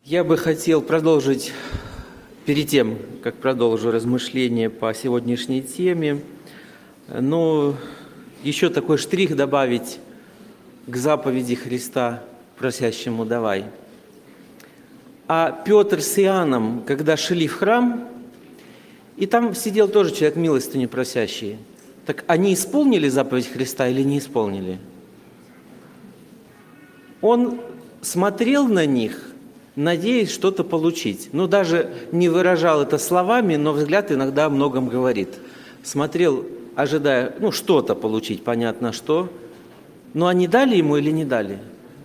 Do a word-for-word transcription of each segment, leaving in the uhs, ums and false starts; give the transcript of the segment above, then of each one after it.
Я бы хотел продолжить, перед тем, как продолжу размышления по сегодняшней теме, но еще такой штрих добавить к заповеди Христа, просящему «давай». А Петр с Иоанном, когда шли в храм, и там сидел тоже человек милостыню просящий, так они исполнили заповедь Христа или не исполнили? Он смотрел на них, надеясь что-то получить. Ну, даже не выражал это словами, но взгляд иногда о многом говорит. Смотрел, ожидая, ну, что-то получить, понятно что. Но они дали ему или не дали?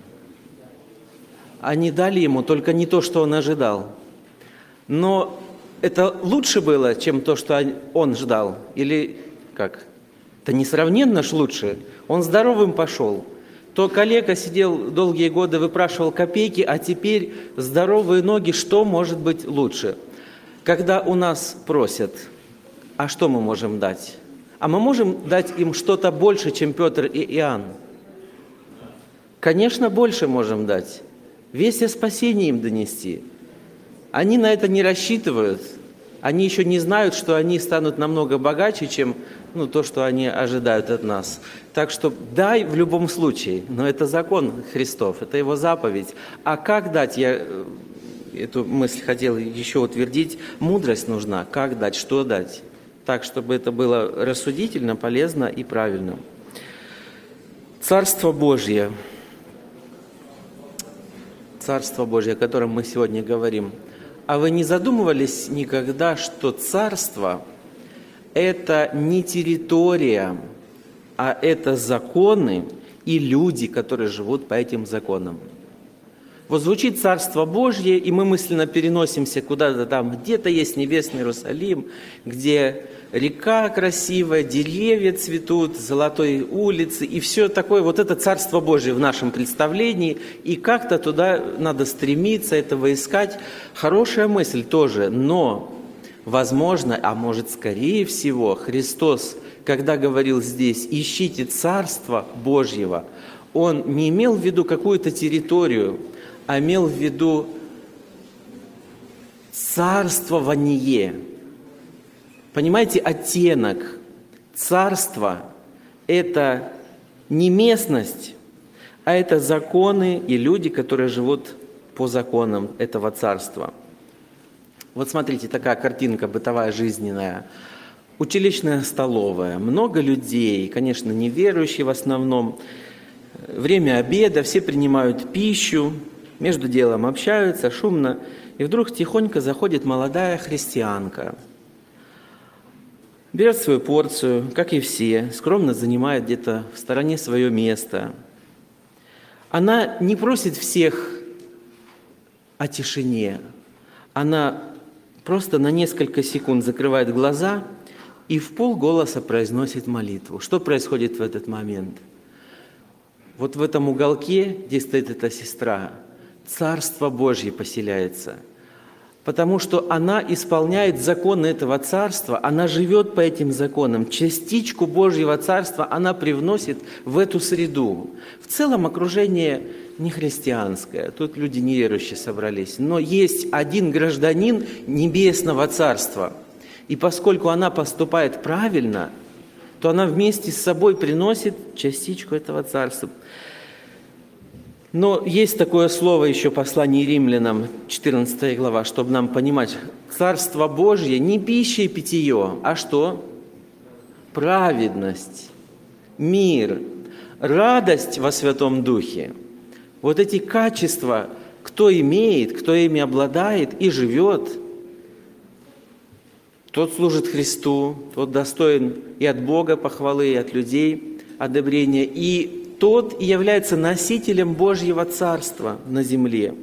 Они дали ему, только не то, что он ожидал. Но это лучше было, чем то, что он ждал? Или как? Это несравненно ж лучше. Он здоровым пошел. То коллега сидел долгие годы, выпрашивал копейки, а теперь здоровые ноги, что может быть лучше? Когда у нас просят, а что мы можем дать? А мы можем дать им что-то больше, чем Петр и Иоанн? Конечно, больше можем дать. Весть о спасении им донести. Они на это не рассчитывают. Они еще не знают, что они станут намного богаче, чем ну, то, что они ожидают от нас. Так что дай в любом случае, но это закон Христов, это Его заповедь. А как дать, я эту мысль хотел еще утвердить, мудрость нужна. Как дать, что дать? Так, чтобы это было рассудительно, полезно и правильно. Царство Божье, Царство Божье, о котором мы сегодня говорим. А вы не задумывались никогда, что царство – это не территория, а это законы и люди, которые живут по этим законам? Вот звучит Царство Божье, и мы мысленно переносимся куда-то там, где-то есть небесный Иерусалим, где река красивая, деревья цветут, золотой улицы, и все такое, вот это Царство Божье в нашем представлении, и как-то туда надо стремиться, этого искать. Хорошая мысль тоже, но, возможно, а может, скорее всего, Христос, когда говорил здесь «ищите Царство Божьего», Он не имел в виду какую-то территорию, а имел в виду царствование. Понимаете, оттенок. Царство – это не местность, а это законы и люди, которые живут по законам этого царства. Вот смотрите, такая картинка бытовая, жизненная. Училищная столовая, много людей, конечно, неверующие в основном. Время обеда, все принимают пищу, между делом общаются, шумно. И вдруг тихонько заходит молодая христианка. Берет свою порцию, как и все, скромно занимает где-то в стороне свое место. Она не просит всех о тишине. Она просто на несколько секунд закрывает глаза и в полголоса произносит молитву. Что происходит в этот момент? Вот в этом уголке, где стоит эта сестра, Царство Божье поселяется. Потому что она исполняет законы этого царства, она живет по этим законам. Частичку Божьего царства она привносит в эту среду. В целом окружение не христианское, тут люди неверующие собрались. Но есть один гражданин небесного царства. И поскольку она поступает правильно, то она вместе с собой приносит частичку этого царства. Но есть такое слово еще в послании Римлянам, четырнадцатая глава, чтобы нам понимать, Царство Божье не пища и питье, а что? Праведность, мир, радость во Святом Духе. Вот эти качества, кто имеет, кто ими обладает и живет, тот служит Христу, тот достоин и от Бога похвалы, и от людей одобрения, и тот и является носителем Божьего Царства на земле.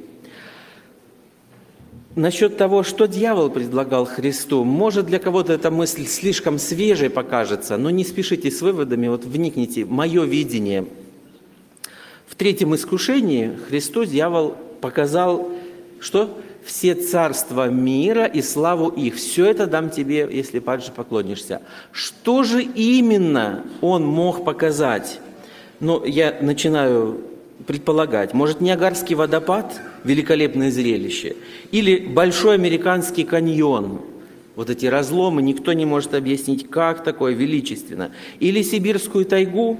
Насчет того, что дьявол предлагал Христу, может для кого-то эта мысль слишком свежей покажется, но не спешите с выводами, вот вникните, мое видение. В третьем искушении Христу дьявол показал, что все царства мира и славу их, все это дам тебе, если падже поклонишься. Что же именно он мог показать? Ну, я начинаю предполагать, может, Ниагарский водопад? великолепное зрелище. Или Большой американский каньон. Вот эти разломы, никто не может объяснить, как такое величественно. Или Сибирскую тайгу,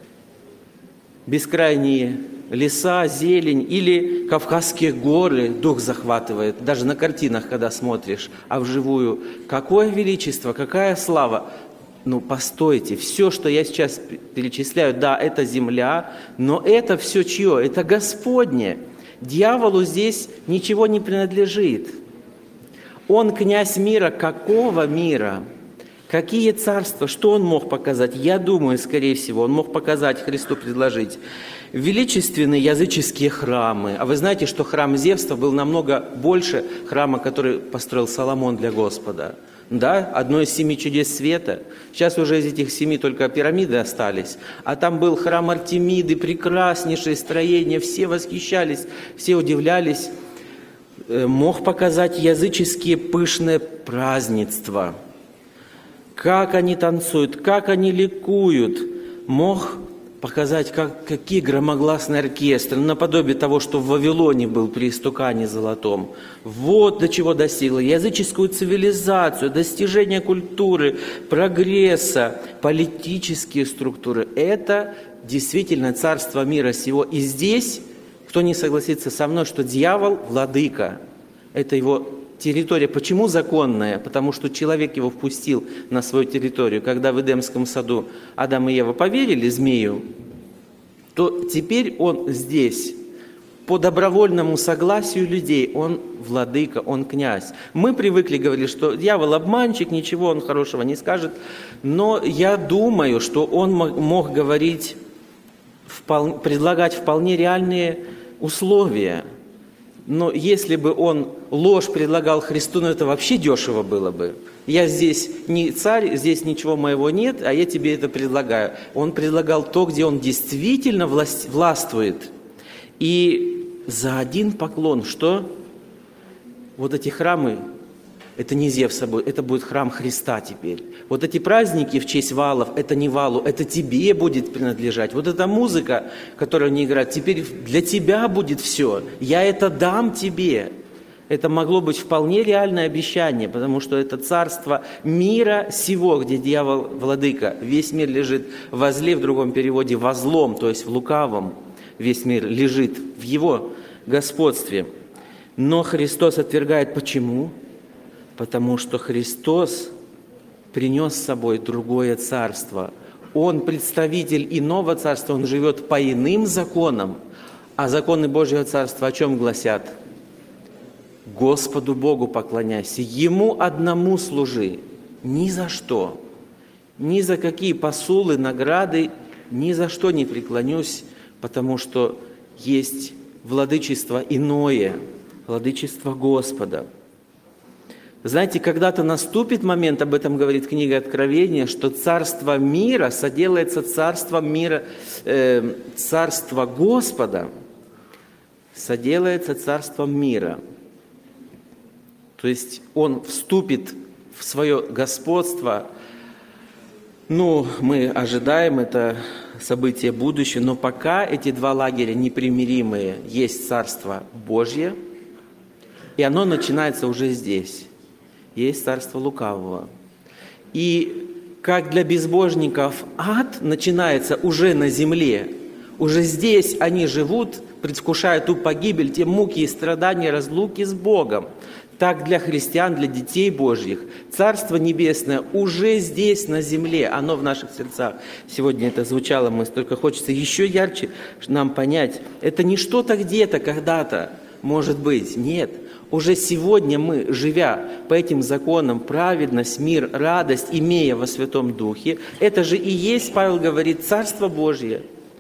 бескрайние леса, зелень, или Кавказские горы, дух захватывает, даже на картинах, когда смотришь, а вживую. Какое величество, какая слава! Ну, постойте, все, что я сейчас перечисляю, да, это земля, но это все чье? Это Господне. Дьяволу здесь ничего не принадлежит. Он князь мира. Какого мира? Какие царства? Что он мог показать? Я думаю, скорее всего, он мог показать, Христу предложить величественные языческие храмы. А вы знаете, что храм Зевса был намного больше храма, который построил Соломон для Господа. Да, одно из семи чудес света. Сейчас уже из этих семи только пирамиды остались. А там был храм Артемиды, прекраснейшее строение, все восхищались, все удивлялись. Мог показать языческие пышные празднества. Как они танцуют, как они ликуют. Мог показать, как, какие громогласные оркестры, наподобие того, что в Вавилоне был при истукане золотом. Вот до чего достигла. Языческую цивилизацию, достижение культуры, прогресса, политические структуры. Это действительно царство мира сего. И здесь, кто не согласится со мной, что дьявол – владыка. Это его территория. Почему законная? Потому что человек его впустил на свою территорию. Когда в Эдемском саду Адам и Ева поверили змею, то теперь он здесь, по добровольному согласию людей, он владыка, он князь. Мы привыкли говорить, что дьявол обманщик, ничего он хорошего не скажет, но я думаю, что он мог говорить, предлагать вполне реальные условия. Но если бы он ложь предлагал Христу, ну это вообще дешево было бы. Я здесь не царь, здесь ничего моего нет, а я тебе это предлагаю. Он предлагал то, где он действительно власть, властвует. И за один поклон, что? Вот эти храмы, это не Зевса будет, это будет храм Христа теперь. Вот эти праздники в честь валов, это не валу, это тебе будет принадлежать. Вот эта музыка, которую они играют, теперь для тебя будет все. Я это дам тебе. Это могло быть вполне реальное обещание, потому что это царство мира сего, где дьявол владыка. Весь мир лежит возле, в другом переводе возлом, то есть в лукавом. Весь мир лежит в его господстве. Но Христос отвергает. Почему? Потому что Христос принес с собой другое царство. Он представитель иного царства, он живет по иным законам. А законы Божьего царства о чем гласят? Господу Богу поклоняйся, Ему одному служи, ни за что, ни за какие посулы, награды, ни за что не преклонюсь, потому что есть владычество иное, владычество Господа. Знаете, когда-то наступит момент, об этом говорит книга Откровения, что царство мира соделается царством мира, э, царство Господа соделается царством мира. То есть он вступит в свое господство. Ну, мы ожидаем, это событие будущее, но пока эти два лагеря непримиримые, есть Царство Божье, и оно начинается уже здесь. Есть царство лукавого. И как для безбожников ад начинается уже на земле, уже здесь они живут, предвкушая ту погибель, те муки и страдания разлуки с Богом. Так для христиан, для детей Божьих, Царство Небесное уже здесь, на земле, оно в наших сердцах. Сегодня это звучало, мы только хочется еще ярче нам понять. Это не что-то где-то, когда-то, может быть, нет. Уже сегодня мы, живя по этим законам, праведность, мир, радость, имея во Святом Духе, это же и есть, Павел говорит, Царство Божье.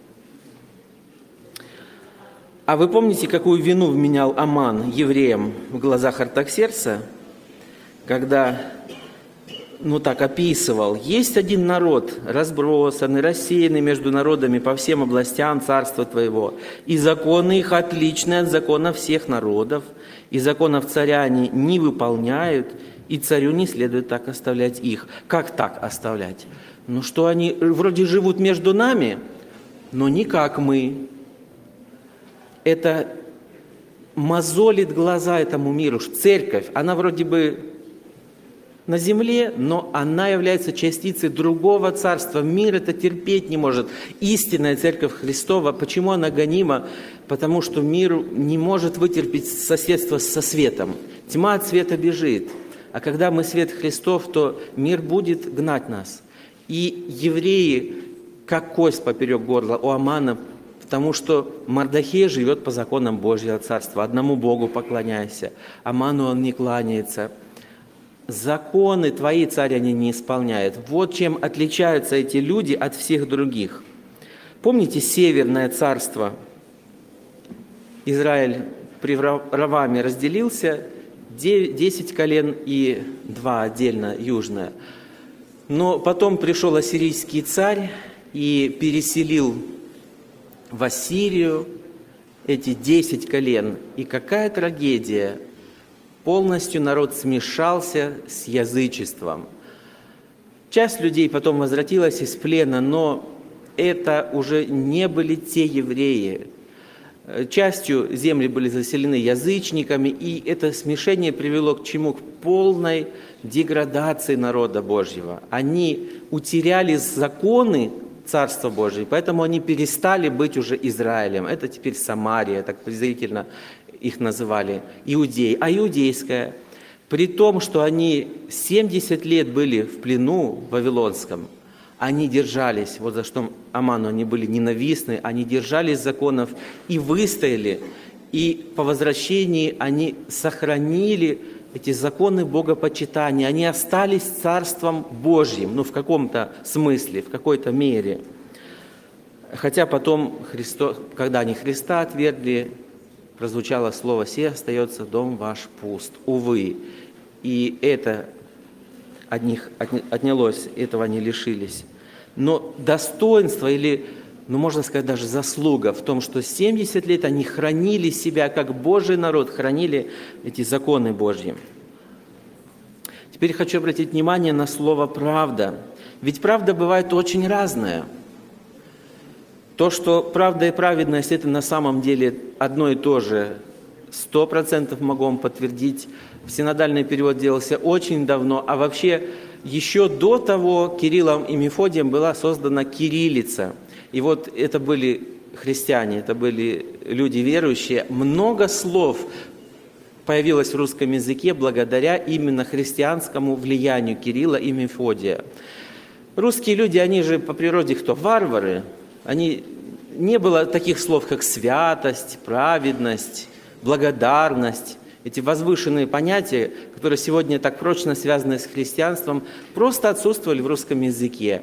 А вы помните, какую вину вменял Аман евреям в глазах Артаксеркса, когда, ну так, описывал, есть один народ, разбросанный, рассеянный между народами по всем областям царства твоего, и законы их отличны от законов всех народов, и законов царя они не выполняют, и царю не следует так оставлять их. Как так оставлять? Ну что они вроде живут между нами, но не как мы. Это мозолит глаза этому миру. Церковь, она вроде бы на земле, но она является частицей другого царства. Мир это терпеть не может. Истинная Церковь Христова, почему она гонима? Потому что мир не может вытерпеть соседство со светом. Тьма от света бежит. А когда мы свет Христов, то мир будет гнать нас. И евреи, как кость поперек горла у Амана, потому что Мардохей живет по законам Божьего Царства. Одному Богу поклоняйся. Аману он не кланяется. Законы твои, царь, они не исполняют. Вот чем отличаются эти люди от всех других. Помните Северное царство? Израиль при Раваме разделился, десять колен и два отдельно южное. Но потом пришел ассирийский царь и переселил в Ассирию эти десять колен. И какая трагедия! Полностью народ смешался с язычеством. Часть людей потом возвратилась из плена, но это уже не были те евреи. Частью земли были заселены язычниками, и это смешение привело к чему? К полной деградации народа Божьего. Они утеряли законы Царства Божьего, поэтому они перестали быть уже Израилем. Это теперь Самария, так презрительно их называли, иудеи. А иудейская, при том, что они семьдесят лет были в плену вавилонском, они держались, вот за что Аману они были ненавистны, они держались законов и выстояли. И по возвращении они сохранили эти законы богопочитания, они остались Царством Божьим, ну в каком-то смысле, в какой-то мере. Хотя потом, Христо, когда они Христа отвергли, прозвучало слово «Се остается дом ваш пуст». Увы, и это от них отнялось, этого они лишились. Но достоинство или, ну можно сказать, даже заслуга в том, что семьдесят лет они хранили себя, как Божий народ, хранили эти законы Божьи. Теперь хочу обратить внимание на слово «правда». Ведь правда бывает очень разная. То, что правда и праведность – это на самом деле одно и то же, сто процентов могу вам подтвердить. Синодальный перевод делался очень давно, а вообще еще до того Кириллом и Мефодием была создана кириллица. И вот это были христиане, это были люди верующие. Много слов появилось в русском языке благодаря именно христианскому влиянию Кирилла и Мефодия. Русские люди, они же по природе кто? Варвары. Они, не было таких слов, как святость, праведность, благодарность. Эти возвышенные понятия, которые сегодня так прочно связаны с христианством, просто отсутствовали в русском языке.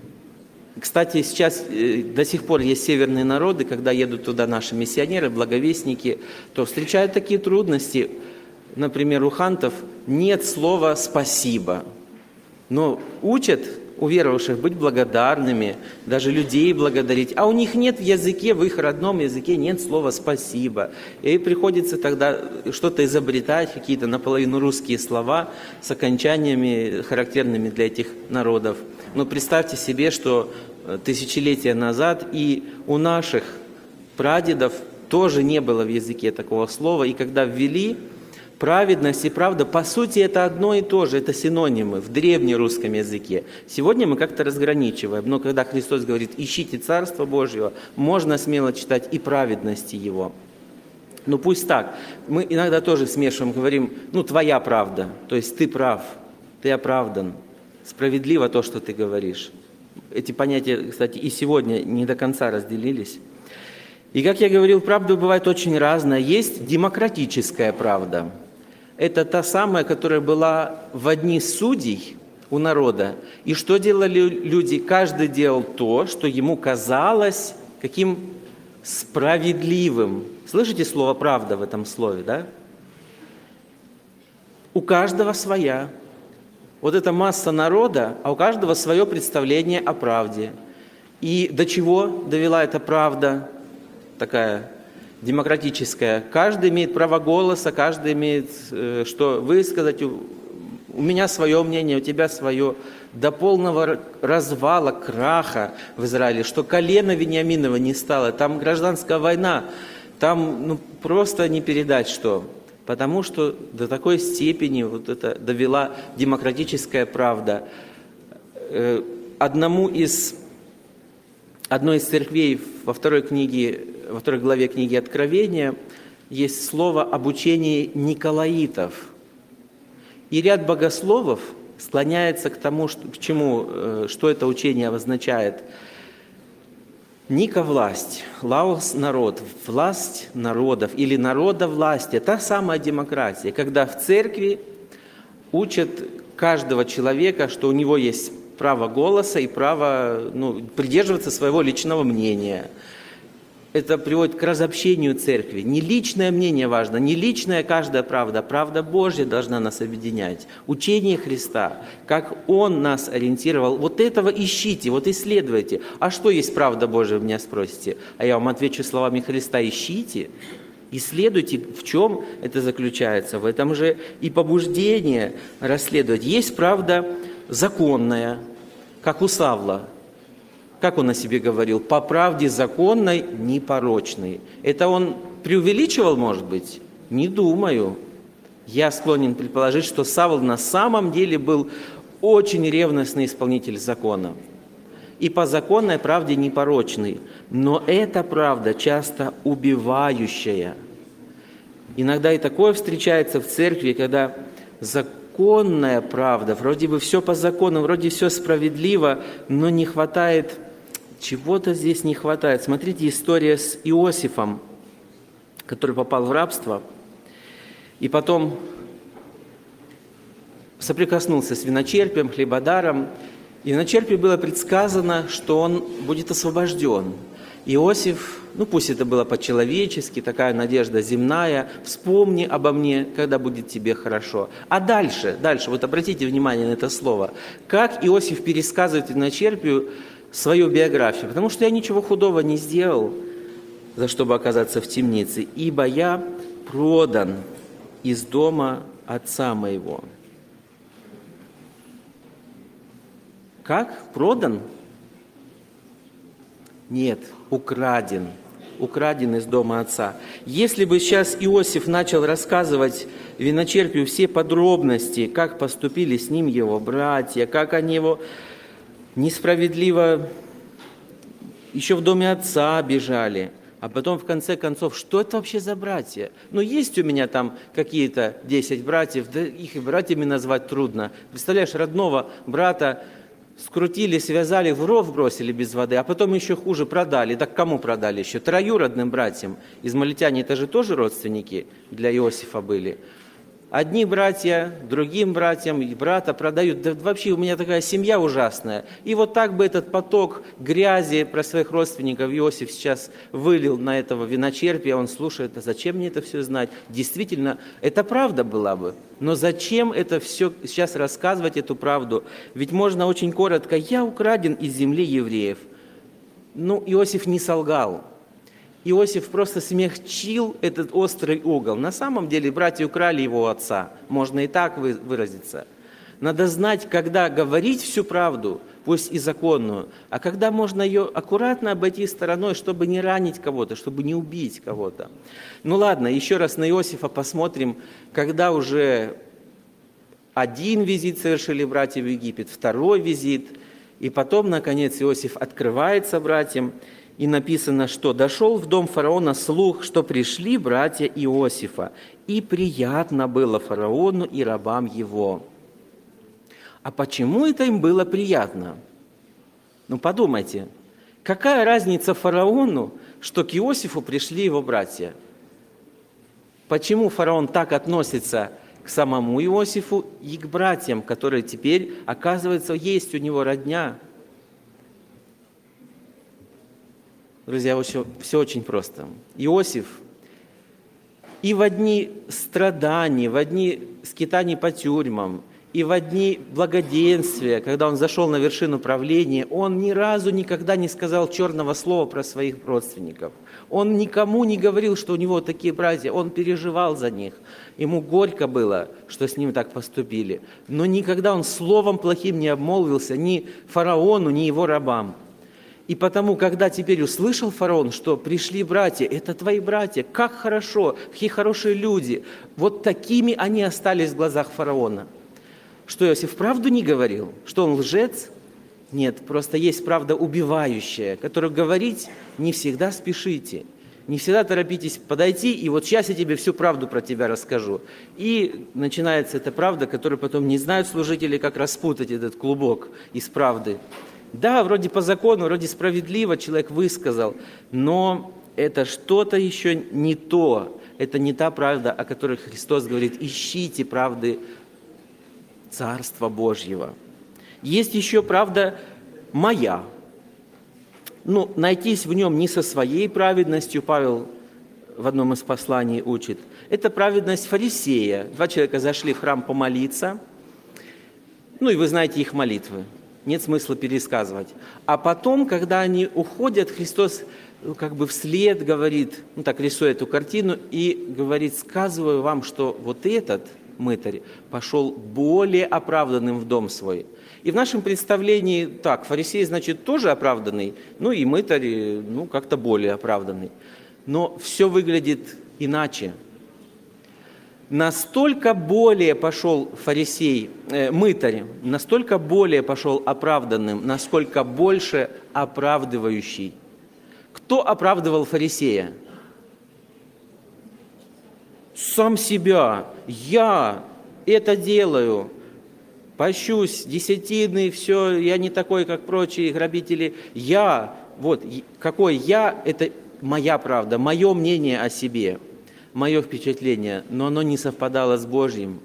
Кстати, сейчас до сих пор есть северные народы, когда едут туда наши миссионеры, благовестники, то встречают такие трудности. Например, у хантов нет слова «спасибо», но учат у верующих быть благодарными, даже людей благодарить. А у них нет в языке, в их родном языке нет слова «спасибо». И приходится тогда что-то изобретать, какие-то наполовину русские слова с окончаниями, характерными для этих народов. Но представьте себе, что тысячелетия назад и у наших прадедов тоже не было в языке такого слова. И когда ввели, праведность и правда, по сути, это одно и то же, это синонимы в древнерусском языке. Сегодня мы как-то разграничиваем, но когда Христос говорит «ищите Царство Божьего», можно смело читать и праведности Его. Ну пусть так. Мы иногда тоже смешиваем, говорим, ну твоя правда, то есть ты прав, ты оправдан, справедливо то, что ты говоришь. Эти понятия, кстати, и сегодня не до конца разделились. И, как я говорил, правда бывает очень разная. Есть демократическая правда. Это та самая, которая была в дни судей у народа. И что делали люди? Каждый делал то, что ему казалось каким справедливым. Слышите слово «правда» в этом слове, да? У каждого своя. Вот эта масса народа, а у каждого свое представление о правде. И до чего довела эта правда такая демократическая? Каждый имеет право голоса, каждый имеет э, что высказать. У, у меня свое мнение, у тебя свое. До полного развала, краха в Израиле, что колено Вениаминова не стало. Там гражданская война. там ну, просто не передать что. Потому что до такой степени вот это довела демократическая правда. Одному из, одной из церквей во второй, книге, во второй главе книги Откровения есть слово об учении николаитов. И ряд богословов склоняется к тому, что, к чему, что это учение означает. Ника – власть, лаос – народ, власть народов или народа власти – та самая демократия, когда в церкви учат каждого человека, что у него есть право голоса и право ну, придерживаться своего личного мнения. Это приводит к разобщению церкви. Не личное мнение важно, не личная каждая правда, правда Божья должна нас объединять. Учение Христа, как Он нас ориентировал, вот этого ищите, вот исследуйте. А что есть правда Божья, вы меня спросите? А я вам отвечу словами Христа: ищите, исследуйте, в чем это заключается. В этом же и побуждение расследовать. Есть правда законная, как у Савла. Как он о себе говорил? «По правде законной, непорочной». Это он преувеличивал, может быть? Не думаю. Я склонен предположить, что Савл на самом деле был очень ревностный исполнитель закона. И по законной правде непорочный. Но эта правда часто убивающая. Иногда и такое встречается в церкви, когда законная правда, вроде бы все по закону, вроде все справедливо, но не хватает... Чего-то здесь не хватает. Смотрите, история с Иосифом, который попал в рабство, и потом соприкоснулся с виночерпием, хлебодаром. И в виночерпе было предсказано, что он будет освобожден. Иосиф, ну пусть это было по-человечески, такая надежда земная, вспомни обо мне, когда будет тебе хорошо. А дальше, дальше, вот обратите внимание на это слово, как Иосиф пересказывает виночерпию свою биографию, потому что я ничего худого не сделал, за чтобы оказаться в темнице, ибо я продан из дома отца моего. Как? Продан? Нет, украден. Украден из дома отца. Если бы сейчас Иосиф начал рассказывать виночерпию все подробности, как поступили с ним его братья, как они его несправедливо еще в доме отца обижали, а потом в конце концов, что это вообще за братья? Ну, есть у меня там какие-то десять братьев, да их и братьями назвать трудно. Представляешь, родного брата скрутили, связали, в ров бросили без воды, а потом еще хуже продали. Так кому продали еще? Троюродным братьям. Измаильтяне это же тоже родственники для Иосифа были. Одни братья, другим братьям, и брата продают. Да вообще у меня такая семья ужасная. И вот так бы этот поток грязи про своих родственников Иосиф сейчас вылил на этого виночерпия. Он слушает: а зачем мне это все знать? Действительно, это правда была бы. Но зачем это все сейчас рассказывать, эту правду? Ведь можно очень коротко: я украден из земли евреев. Ну, Иосиф не солгал. Иосиф просто смягчил этот острый угол. На самом деле братья украли его отца. Можно и так выразиться. Надо знать, когда говорить всю правду, пусть и законную, а когда можно ее аккуратно обойти стороной, чтобы не ранить кого-то, чтобы не убить кого-то. Ну ладно, еще раз на Иосифа посмотрим, когда уже один визит совершили братья в Египет, второй визит, и потом, наконец, Иосиф открывается братьям. И написано, что «дошел в дом фараона слух, что пришли братья Иосифа, и приятно было фараону и рабам его». А почему это им было приятно? Ну подумайте, какая разница фараону, что к Иосифу пришли его братья? Почему фараон так относится к самому Иосифу и к братьям, которые теперь, оказывается, есть у него родня? Друзья, все очень просто. Иосиф и в дни страданий, в дни скитаний по тюрьмам, и в дни благоденствия, когда он зашел на вершину правления, он ни разу никогда не сказал черного слова про своих родственников. Он никому не говорил, что у него такие братья, он переживал за них. Ему горько было, что с ним так поступили. Но никогда он словом плохим не обмолвился ни фараону, ни его рабам. И потому, когда теперь услышал фараон, что пришли братья, это твои братья, как хорошо, какие хорошие люди, вот такими они остались в глазах фараона. Что Иосиф правду не говорил? Что он лжец? Нет, просто есть правда убивающая, которую говорить не всегда спешите, не всегда торопитесь подойти, и вот сейчас я тебе всю правду про тебя расскажу. И начинается эта правда, которую потом не знают служители, как распутать этот клубок из правды. Да, вроде по закону, вроде справедливо человек высказал, но это что-то еще не то, это не та правда, о которой Христос говорит: ищите правды Царства Божьего. Есть еще правда моя. Ну, найтись в нем не со своей праведностью, Павел в одном из посланий учит. Это праведность фарисея. Два человека зашли в храм помолиться, ну и вы знаете их молитвы. Нет смысла пересказывать. А потом, когда они уходят, Христос как бы вслед говорит, ну так рисует эту картину, и говорит: сказываю вам, что вот этот мытарь пошел более оправданным в дом свой. И в нашем представлении так, фарисей, значит, тоже оправданный, ну и мытарь, ну как-то более оправданный. Но все выглядит иначе. Настолько более пошел фарисей, э, мытарь, настолько более пошел оправданным, насколько больше оправдывающий. Кто оправдывал фарисея? Сам себя. Я это делаю. Пощусь, десятины, все, я не такой, как прочие грабители. Я, вот, какой я, это моя правда, мое мнение о себе, мое впечатление, но оно не совпадало с Божьим.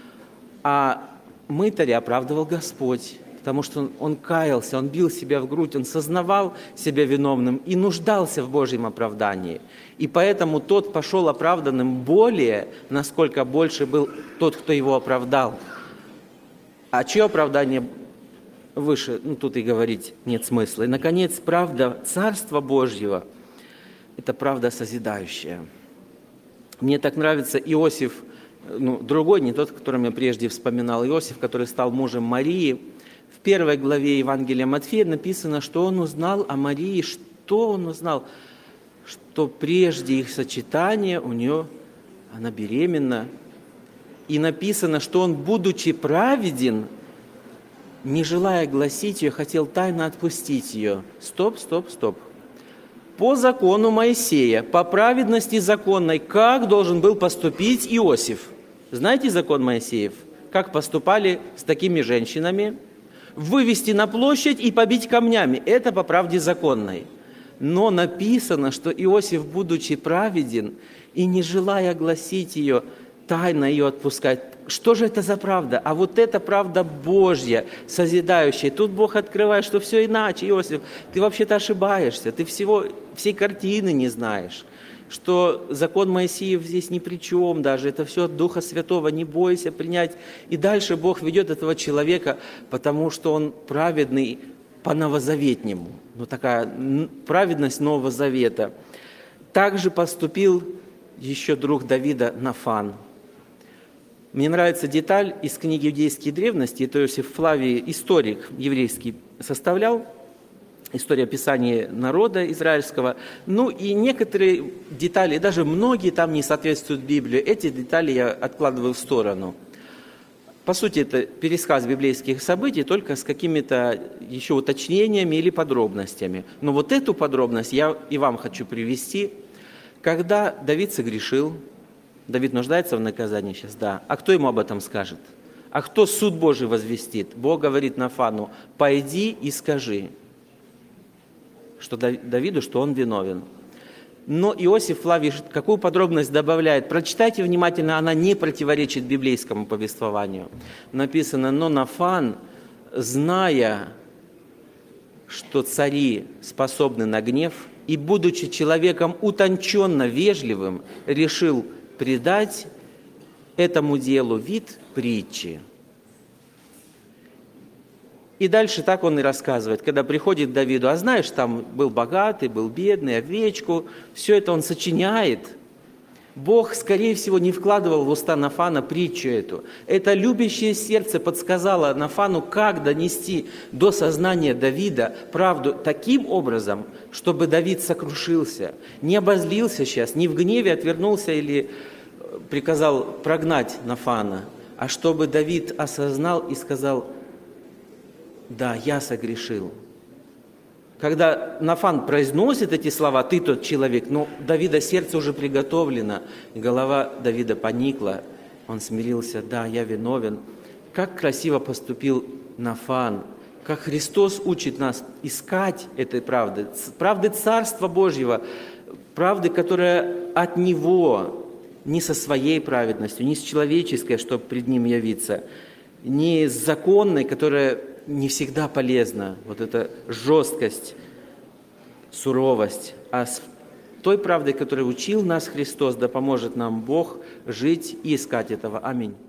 А мытаря оправдывал Господь, потому что он, он каялся, он бил себя в грудь, он сознавал себя виновным и нуждался в Божьем оправдании. И поэтому тот пошел оправданным более, насколько больше был тот, кто его оправдал. А чье оправдание выше, ну тут и говорить нет смысла. И, наконец, правда Царства Божьего – это правда созидающая. Мне так нравится Иосиф, ну, другой, не тот, которым я прежде вспоминал, Иосиф, который стал мужем Марии. В первой главе Евангелия Матфея написано, что он узнал о Марии. Что он узнал? Что прежде их сочетания у нее, она беременна. И написано, что он, будучи праведен, не желая гласить ее, хотел тайно отпустить ее. Стоп, стоп, стоп. По закону Моисея, по праведности законной, как должен был поступить Иосиф? Знаете закон Моисеев? Как поступали с такими женщинами? Вывести на площадь и побить камнями. Это по правде законной. Но написано, что Иосиф, будучи праведен и не желая гласить ее, тайно ее отпускать. Что же это за правда? А вот это правда Божья, созидающая. Тут Бог открывает, что все иначе, Иосиф. Ты вообще-то ошибаешься, ты всего, всей картины не знаешь. Что закон Моисеев здесь ни при чем даже. Это все от Духа Святого, не бойся принять. И дальше Бог ведет этого человека, потому что он праведный по новозаветнему. Ну, такая праведность Нового Завета. Также поступил еще друг Давида Нафан. Мне нравится деталь из книги «Иудейские древности». Это Иосиф Флавий, историк еврейский, составлял. История описания народа израильского. Ну и некоторые детали, даже многие там не соответствуют Библии. Эти детали я откладываю в сторону. По сути, это пересказ библейских событий, только с какими-то еще уточнениями или подробностями. Но вот эту подробность я и вам хочу привести. Когда Давид согрешил, Давид нуждается в наказании сейчас, да. А кто ему об этом скажет? А кто суд Божий возвестит? Бог говорит Нафану: пойди и скажи, что Давиду, что он виновен. Но Иосиф Флавий какую подробность добавляет? Прочитайте внимательно, она не противоречит библейскому повествованию. Написано: но Нафан, зная, что цари способны на гнев, и, будучи человеком утонченно вежливым, решил придать этому делу вид притчи. И дальше так он и рассказывает, когда приходит к Давиду: а знаешь, там был богатый, был бедный, овечку, все это он сочиняет. Бог, скорее всего, не вкладывал в уста Нафана притчу эту. Это любящее сердце подсказало Нафану, как донести до сознания Давида правду таким образом, чтобы Давид сокрушился, не обозлился сейчас, не в гневе отвернулся или приказал прогнать Нафана, а чтобы Давид осознал и сказал: «Да, я согрешил». Когда Нафан произносит эти слова: «Ты тот человек», но Давида сердце уже приготовлено, и голова Давида поникла, он смирился: «Да, я виновен». Как красиво поступил Нафан, как Христос учит нас искать этой правды, правды Царства Божьего, правды, которая от Него, не со своей праведностью, не с человеческой, чтобы пред Ним явиться, не с законной, которая не всегда полезна, вот эта жесткость, суровость, а с той правдой, которой учил нас Христос, да поможет нам Бог жить и искать этого. Аминь.